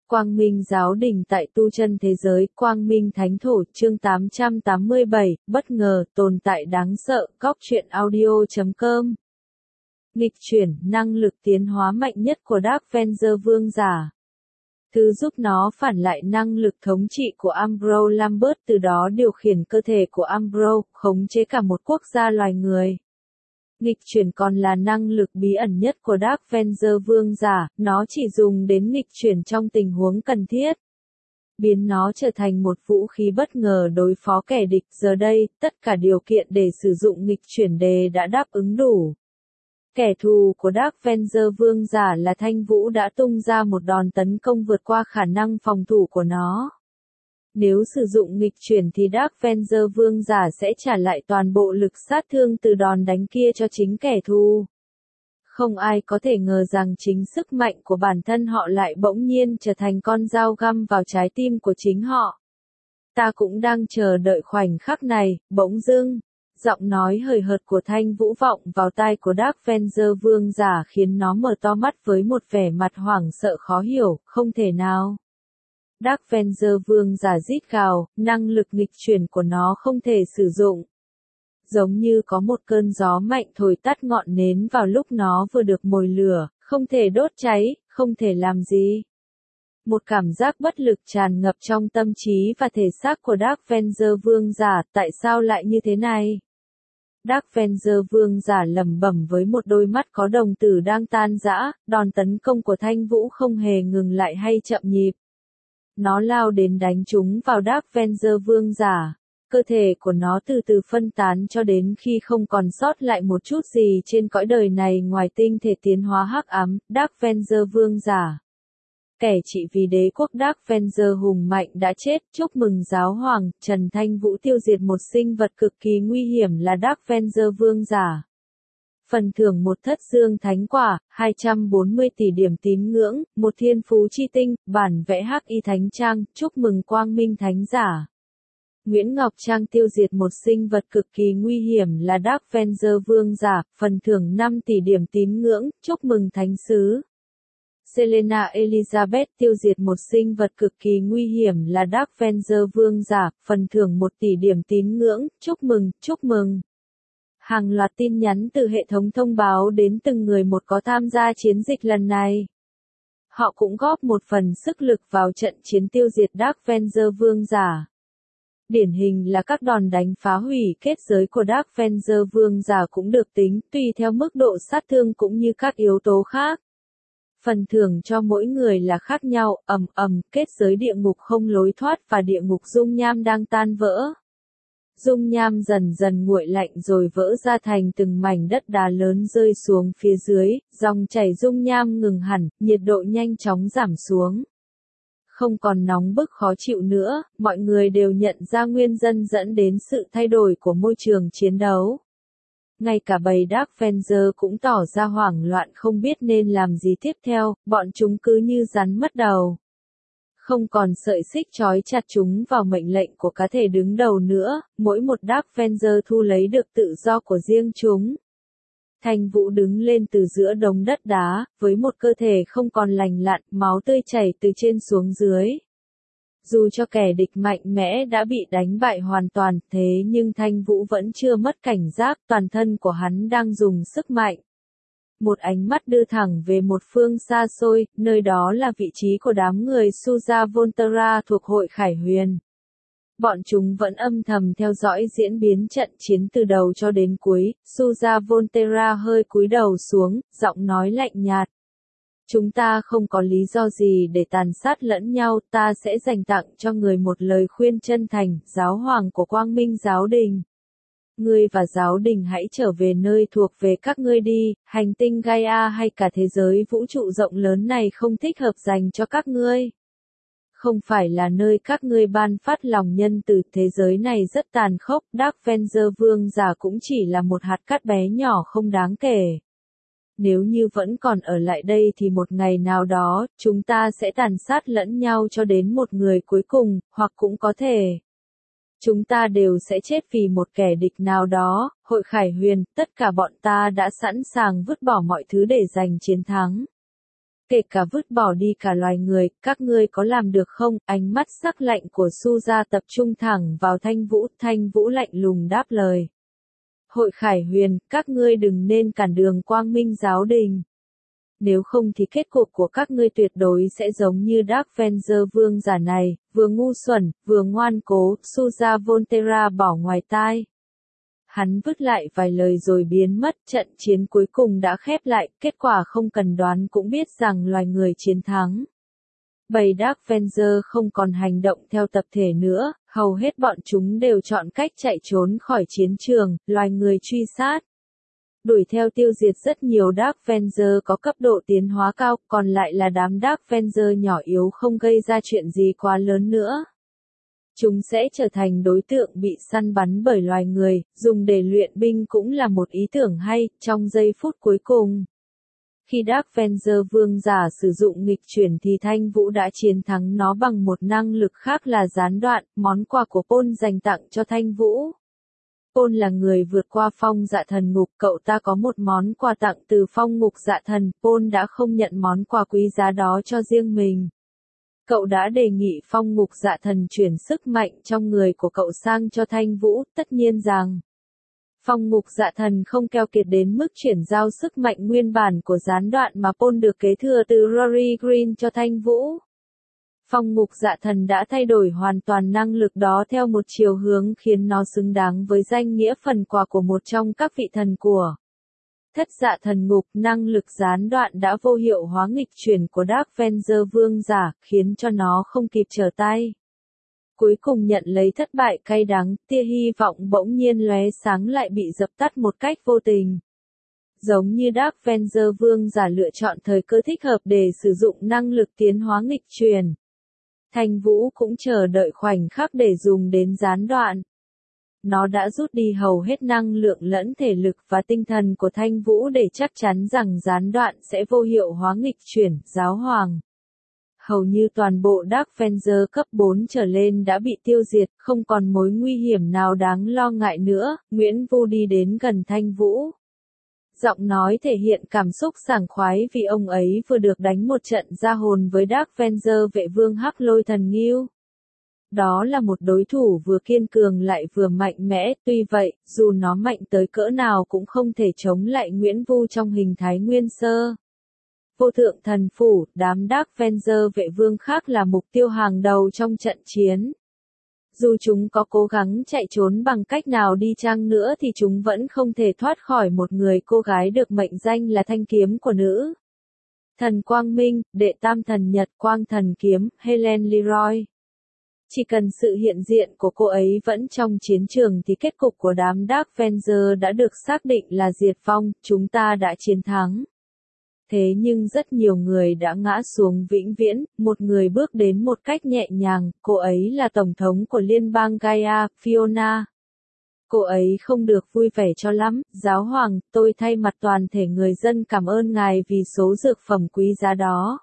Quang Minh Giáo Đình tại tu chân thế giới, Quang Minh Thánh Thổ, chương 887, bất ngờ, tồn tại đáng sợ, Cóc truyện audio.com. Nghịch chuyển, năng lực tiến hóa mạnh nhất của Dark Avenger vương giả. Thứ giúp nó phản lại năng lực thống trị của Ambrose Lambert, từ đó điều khiển cơ thể của Ambrose, khống chế cả một quốc gia loài người. Nghịch chuyển còn là năng lực bí ẩn nhất của Dark Avenger vương giả, nó chỉ dùng đến nghịch chuyển trong tình huống cần thiết. Biến nó trở thành một vũ khí bất ngờ đối phó kẻ địch. Giờ đây, tất cả điều kiện để sử dụng nghịch chuyển đề đã đáp ứng đủ. Kẻ thù của Dark Avenger vương giả là Thanh Vũ đã tung ra một đòn tấn công vượt qua khả năng phòng thủ của nó. Nếu sử dụng nghịch chuyển thì Dark Avenger vương giả sẽ trả lại toàn bộ lực sát thương từ đòn đánh kia cho chính kẻ thù. Không ai có thể ngờ rằng chính sức mạnh của bản thân họ lại bỗng nhiên trở thành con dao găm vào trái tim của chính họ. Ta cũng đang chờ đợi khoảnh khắc này, bỗng dưng. Giọng nói hời hợt của Thanh Vũ vọng vào tai của Dark Avenger vương giả khiến nó mở to mắt với một vẻ mặt hoảng sợ khó hiểu, không thể nào. Dark Avenger vương giả rít gào, năng lực nghịch chuyển của nó không thể sử dụng. Giống như có một cơn gió mạnh thổi tắt ngọn nến vào lúc nó vừa được mồi lửa, không thể đốt cháy, không thể làm gì. Một cảm giác bất lực tràn ngập trong tâm trí và thể xác của Dark Avenger vương giả, tại sao lại như thế này? Dark Avenger vương giả lẩm bẩm với một đôi mắt có đồng tử đang tan rã, đòn tấn công của Thanh Vũ không hề ngừng lại hay chậm nhịp. Nó lao đến đánh trúng vào Dark Avenger vương giả. Cơ thể của nó từ từ phân tán cho đến khi không còn sót lại một chút gì trên cõi đời này ngoài tinh thể tiến hóa hắc ám, Dark Avenger vương giả. Kẻ trị vì đế quốc Dark Avenger hùng mạnh đã chết, chúc mừng giáo hoàng. Trần Thanh Vũ tiêu diệt một sinh vật cực kỳ nguy hiểm là Dark Avenger vương giả. Phần thưởng một thất dương thánh quả, 240 tỷ điểm tín ngưỡng, một thiên phú chi tinh, bản vẽ hắc y thánh trang, chúc mừng quang minh thánh giả. Nguyễn Ngọc Trang tiêu diệt một sinh vật cực kỳ nguy hiểm là Dark Avenger vương giả, phần thưởng 5 tỷ điểm tín ngưỡng, chúc mừng thánh sứ. Selena Elizabeth tiêu diệt một sinh vật cực kỳ nguy hiểm là Dark Avenger vương giả, phần thưởng 1 tỷ điểm tín ngưỡng, chúc mừng, chúc mừng. Hàng loạt tin nhắn từ hệ thống thông báo đến từng người một có tham gia chiến dịch lần này. Họ cũng góp một phần sức lực vào trận chiến tiêu diệt Dark Avenger vương giả. Điển hình là các đòn đánh phá hủy kết giới của Dark Avenger vương giả cũng được tính, tùy theo mức độ sát thương cũng như các yếu tố khác. Phần thưởng cho mỗi người là khác nhau, kết giới địa ngục không lối thoát và địa ngục dung nham đang tan vỡ. Dung nham dần dần nguội lạnh rồi vỡ ra thành từng mảnh đất đá lớn rơi xuống phía dưới, dòng chảy dung nham ngừng hẳn, nhiệt độ nhanh chóng giảm xuống. Không còn nóng bức khó chịu nữa, mọi người đều nhận ra nguyên nhân dẫn đến sự thay đổi của môi trường chiến đấu. Ngay cả bầy Dark Avenger cũng tỏ ra hoảng loạn không biết nên làm gì tiếp theo, bọn chúng cứ như rắn mất đầu. Không còn sợi xích trói chặt chúng vào mệnh lệnh của cá thể đứng đầu nữa, mỗi một Dark Avenger thu lấy được tự do của riêng chúng. Thanh Vũ đứng lên từ giữa đống đất đá, với một cơ thể không còn lành lặn, máu tươi chảy từ trên xuống dưới. Dù cho kẻ địch mạnh mẽ đã bị đánh bại hoàn toàn, thế nhưng Thanh Vũ vẫn chưa mất cảnh giác, toàn thân của hắn đang dùng sức mạnh. Một ánh mắt đưa thẳng về một phương xa xôi, nơi đó là vị trí của đám người Suza Volterra thuộc hội Khải Huyền. Bọn chúng vẫn âm thầm theo dõi diễn biến trận chiến từ đầu cho đến cuối, Suza Volterra hơi cúi đầu xuống, giọng nói lạnh nhạt. Chúng ta không có lý do gì để tàn sát lẫn nhau, ta sẽ dành tặng cho người một lời khuyên chân thành, giáo hoàng của Quang Minh Giáo Đình. Ngươi và giáo đình hãy trở về nơi thuộc về các ngươi đi, hành tinh Gaia hay cả thế giới vũ trụ rộng lớn này không thích hợp dành cho các ngươi. Không phải là nơi các ngươi ban phát lòng nhân từ, thế giới này rất tàn khốc, Dark Avenger vương giả cũng chỉ là một hạt cát bé nhỏ không đáng kể. Nếu như vẫn còn ở lại đây thì một ngày nào đó, chúng ta sẽ tàn sát lẫn nhau cho đến một người cuối cùng, hoặc cũng có thể. Chúng ta đều sẽ chết vì một kẻ địch nào đó, hội Khải Huyền, tất cả bọn ta đã sẵn sàng vứt bỏ mọi thứ để giành chiến thắng. Kể cả vứt bỏ đi cả loài người, các ngươi có làm được không? Ánh mắt sắc lạnh của Su-gia tập trung thẳng vào Thanh Vũ lạnh lùng đáp lời. Hội Khải Huyền, các ngươi đừng nên cản đường Quang Minh giáo đình. Nếu không thì kết cục của các ngươi tuyệt đối sẽ giống như Dark Avenger vương giả này, vừa ngu xuẩn, vừa ngoan cố, Su-gia Volterra bỏ ngoài tai. Hắn vứt lại vài lời rồi biến mất, trận chiến cuối cùng đã khép lại, kết quả không cần đoán cũng biết rằng loài người chiến thắng. Bầy Dark Avenger không còn hành động theo tập thể nữa, hầu hết bọn chúng đều chọn cách chạy trốn khỏi chiến trường, loài người truy sát. Đuổi theo tiêu diệt rất nhiều Dark Avenger có cấp độ tiến hóa cao, còn lại là đám Dark Avenger nhỏ yếu không gây ra chuyện gì quá lớn nữa. Chúng sẽ trở thành đối tượng bị săn bắn bởi loài người, dùng để luyện binh cũng là một ý tưởng hay, trong giây phút cuối cùng. Khi Dark Avenger vương giả sử dụng nghịch chuyển thì Thanh Vũ đã chiến thắng nó bằng một năng lực khác là gián đoạn, món quà của Paul dành tặng cho Thanh Vũ. Paul là người vượt qua phong dạ thần ngục, cậu ta có một món quà tặng từ phong ngục dạ thần, Paul đã không nhận món quà quý giá đó cho riêng mình. Cậu đã đề nghị phong ngục dạ thần chuyển sức mạnh trong người của cậu sang cho Thanh Vũ, tất nhiên rằng phong ngục dạ thần không keo kiệt đến mức chuyển giao sức mạnh nguyên bản của gián đoạn mà Paul được kế thừa từ Rory Green cho Thanh Vũ. Phong ngục dạ thần đã thay đổi hoàn toàn năng lực đó theo một chiều hướng khiến nó xứng đáng với danh nghĩa phần quà của một trong các vị thần của Thất Dạ Thần Ngục. Năng lực gián đoạn đã vô hiệu hóa nghịch chuyển của Dark Avenger vương giả, khiến cho nó không kịp trở tay. Cuối cùng nhận lấy thất bại cay đắng, tia hy vọng bỗng nhiên lóe sáng lại bị dập tắt một cách vô tình. Giống như Dark Avenger vương giả lựa chọn thời cơ thích hợp để sử dụng năng lực tiến hóa nghịch chuyển. Thanh Vũ cũng chờ đợi khoảnh khắc để dùng đến gián đoạn. Nó đã rút đi hầu hết năng lượng lẫn thể lực và tinh thần của Thanh Vũ để chắc chắn rằng gián đoạn sẽ vô hiệu hóa nghịch chuyển, giáo hoàng. Hầu như toàn bộ Dark Avenger cấp 4 trở lên đã bị tiêu diệt, không còn mối nguy hiểm nào đáng lo ngại nữa. Nguyễn Vu đi đến gần Thanh Vũ. Giọng nói thể hiện cảm xúc sảng khoái vì ông ấy vừa được đánh một trận ra hồn với Dark Avenger vệ vương Hắc Lôi Thần Ngưu. Đó là một đối thủ vừa kiên cường lại vừa mạnh mẽ, tuy vậy, dù nó mạnh tới cỡ nào cũng không thể chống lại Nguyễn Vu trong hình thái nguyên sơ. Vô thượng thần phủ, đám Dark Avenger vệ vương khác là mục tiêu hàng đầu trong trận chiến. Dù chúng có cố gắng chạy trốn bằng cách nào đi chăng nữa thì chúng vẫn không thể thoát khỏi một người cô gái được mệnh danh là thanh kiếm của nữ thần Quang Minh, đệ tam thần Nhật Quang thần kiếm, Helen Leroy. Chỉ cần sự hiện diện của cô ấy vẫn trong chiến trường thì kết cục của đám Dark Avenger đã được xác định là diệt vong, chúng ta đã chiến thắng. Thế nhưng rất nhiều người đã ngã xuống vĩnh viễn, một người bước đến một cách nhẹ nhàng, cô ấy là Tổng thống của Liên bang Gaia, Fiona. Cô ấy không được vui vẻ cho lắm, giáo hoàng, tôi thay mặt toàn thể người dân cảm ơn ngài vì số dược phẩm quý giá đó.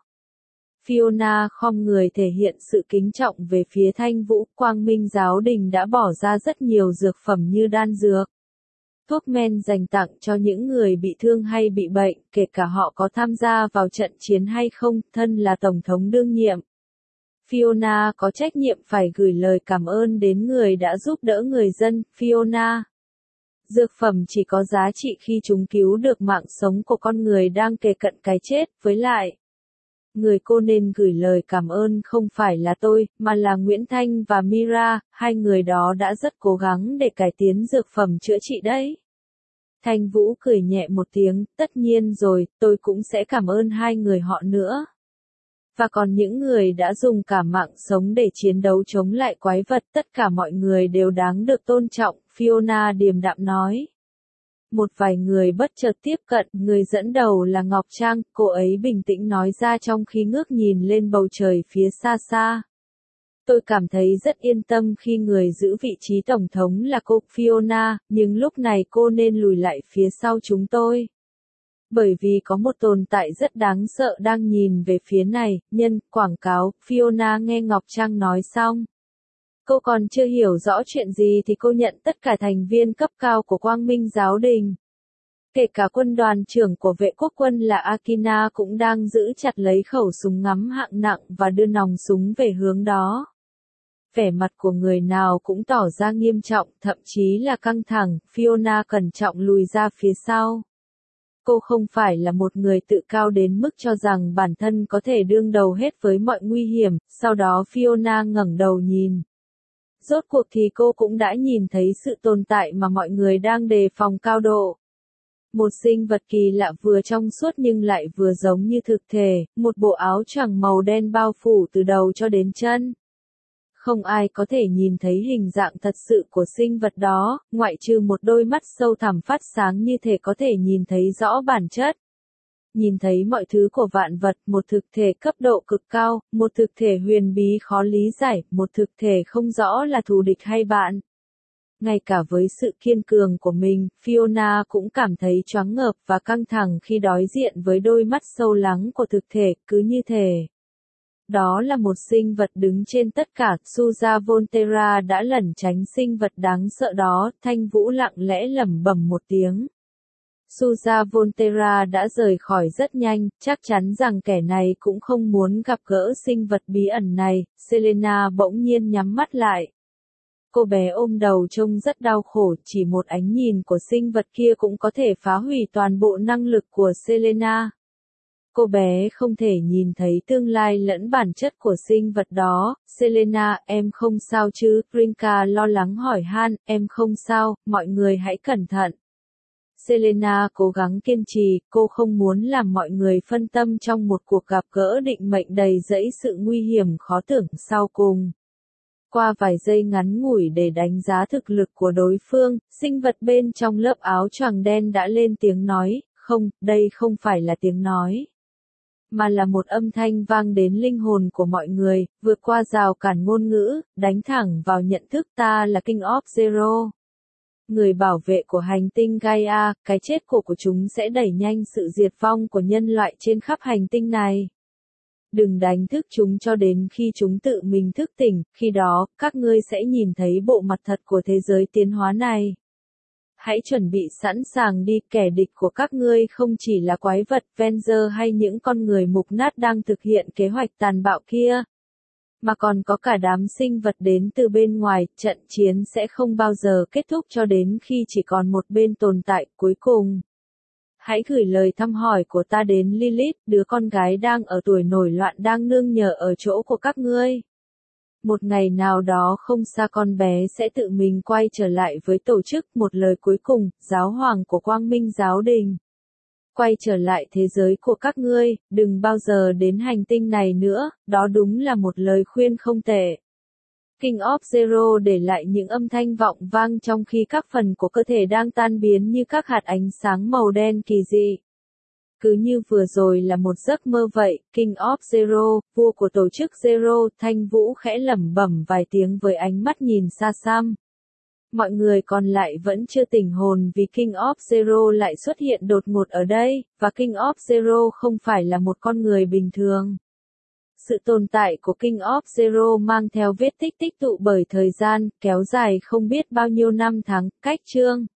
Fiona khom người thể hiện sự kính trọng về phía Thanh Vũ, Quang Minh giáo đình đã bỏ ra rất nhiều dược phẩm như đan dược, thuốc men dành tặng cho những người bị thương hay bị bệnh, kể cả họ có tham gia vào trận chiến hay không, thân là Tổng thống đương nhiệm. Fiona có trách nhiệm phải gửi lời cảm ơn đến người đã giúp đỡ người dân, Fiona. Dược phẩm chỉ có giá trị khi chúng cứu được mạng sống của con người đang kề cận cái chết, với lại. Người cô nên gửi lời cảm ơn không phải là tôi, mà là Nguyễn Thanh và Mira, hai người đó đã rất cố gắng để cải tiến dược phẩm chữa trị đấy. Thanh Vũ cười nhẹ một tiếng, tất nhiên rồi, tôi cũng sẽ cảm ơn hai người họ nữa. Và còn những người đã dùng cả mạng sống để chiến đấu chống lại quái vật, tất cả mọi người đều đáng được tôn trọng, Fiona điềm đạm nói. Một vài người bất chợt tiếp cận, người dẫn đầu là Ngọc Trang, cô ấy bình tĩnh nói ra trong khi ngước nhìn lên bầu trời phía xa xa. Tôi cảm thấy rất yên tâm khi người giữ vị trí tổng thống là cô, Fiona, nhưng lúc này cô nên lùi lại phía sau chúng tôi. Bởi vì có một tồn tại rất đáng sợ đang nhìn về phía này, nhân, quảng cáo, Fiona nghe Ngọc Trang nói xong. Cô còn chưa hiểu rõ chuyện gì thì cô nhận tất cả thành viên cấp cao của Quang Minh giáo đình. Kể cả quân đoàn trưởng của vệ quốc quân là Akina cũng đang giữ chặt lấy khẩu súng ngắm hạng nặng và đưa nòng súng về hướng đó. Vẻ mặt của người nào cũng tỏ ra nghiêm trọng, thậm chí là căng thẳng. Fiona cẩn trọng lùi ra phía sau. Cô không phải là một người tự cao đến mức cho rằng bản thân có thể đương đầu hết với mọi nguy hiểm. Sau đó Fiona ngẩng đầu nhìn. Rốt cuộc thì cô cũng đã nhìn thấy sự tồn tại mà mọi người đang đề phòng cao độ. Một sinh vật kỳ lạ vừa trong suốt nhưng lại vừa giống như thực thể, một bộ áo choàng màu đen bao phủ từ đầu cho đến chân. Không ai có thể nhìn thấy hình dạng thật sự của sinh vật đó, ngoại trừ một đôi mắt sâu thẳm phát sáng như thể có thể nhìn thấy rõ bản chất. Nhìn thấy mọi thứ của vạn vật, một thực thể cấp độ cực cao, một thực thể huyền bí khó lý giải, một thực thể không rõ là thù địch hay bạn. Ngay cả với sự kiên cường của mình, Fiona cũng cảm thấy choáng ngợp và căng thẳng khi đối diện với đôi mắt sâu lắng của thực thể, cứ như thể. Đó là một sinh vật đứng trên tất cả. Suza Volterra đã lẩn tránh sinh vật đáng sợ đó. Thanh Vũ lặng lẽ lẩm bẩm một tiếng. Suza Volterra đã rời khỏi rất nhanh, chắc chắn rằng kẻ này cũng không muốn gặp gỡ sinh vật bí ẩn này. Selena bỗng nhiên nhắm mắt lại. Cô bé ôm đầu trông rất đau khổ, chỉ một ánh nhìn của sinh vật kia cũng có thể phá hủy toàn bộ năng lực của Selena. Cô bé không thể nhìn thấy tương lai lẫn bản chất của sinh vật đó. Selena, em không sao chứ? Rinka lo lắng hỏi han, em không sao, mọi người hãy cẩn thận. Selena cố gắng kiên trì, cô không muốn làm mọi người phân tâm trong một cuộc gặp gỡ định mệnh đầy dẫy sự nguy hiểm khó tưởng sau cùng. Qua vài giây ngắn ngủi để đánh giá thực lực của đối phương, sinh vật bên trong lớp áo choàng đen đã lên tiếng nói, không, đây không phải là tiếng nói. Mà là một âm thanh vang đến linh hồn của mọi người, vượt qua rào cản ngôn ngữ, đánh thẳng vào nhận thức ta là King of Zero. Người bảo vệ của hành tinh Gaia, cái chết của chúng sẽ đẩy nhanh sự diệt vong của nhân loại trên khắp hành tinh này. Đừng đánh thức chúng cho đến khi chúng tự mình thức tỉnh, khi đó, các ngươi sẽ nhìn thấy bộ mặt thật của thế giới tiến hóa này. Hãy chuẩn bị sẵn sàng đi, kẻ địch của các ngươi không chỉ là quái vật, Venger hay những con người mục nát đang thực hiện kế hoạch tàn bạo kia, mà còn có cả đám sinh vật đến từ bên ngoài. Trận chiến sẽ không bao giờ kết thúc cho đến khi chỉ còn một bên tồn tại. Cuối cùng, hãy gửi lời thăm hỏi của ta đến Lilith, đứa con gái đang ở tuổi nổi loạn đang nương nhờ ở chỗ của các ngươi. Một ngày nào đó không xa con bé sẽ tự mình quay trở lại với tổ chức. Một lời cuối cùng, giáo hoàng của Quang Minh Giáo Đình. Quay trở lại thế giới của các ngươi, đừng bao giờ đến hành tinh này nữa, đó đúng là một lời khuyên không tệ. King of Zero để lại những âm thanh vọng vang trong khi các phần của cơ thể đang tan biến như các hạt ánh sáng màu đen kỳ dị. Cứ như vừa rồi là một giấc mơ vậy. King of Zero, vua của tổ chức Zero, Thanh Vũ khẽ lẩm bẩm vài tiếng với ánh mắt nhìn xa xăm. Mọi người còn lại vẫn chưa tỉnh hồn vì King of Zero lại xuất hiện đột ngột ở đây, và King of Zero không phải là một con người bình thường. Sự tồn tại của King of Zero mang theo vết tích tích tụ bởi thời gian, kéo dài không biết bao nhiêu năm tháng. Cách chương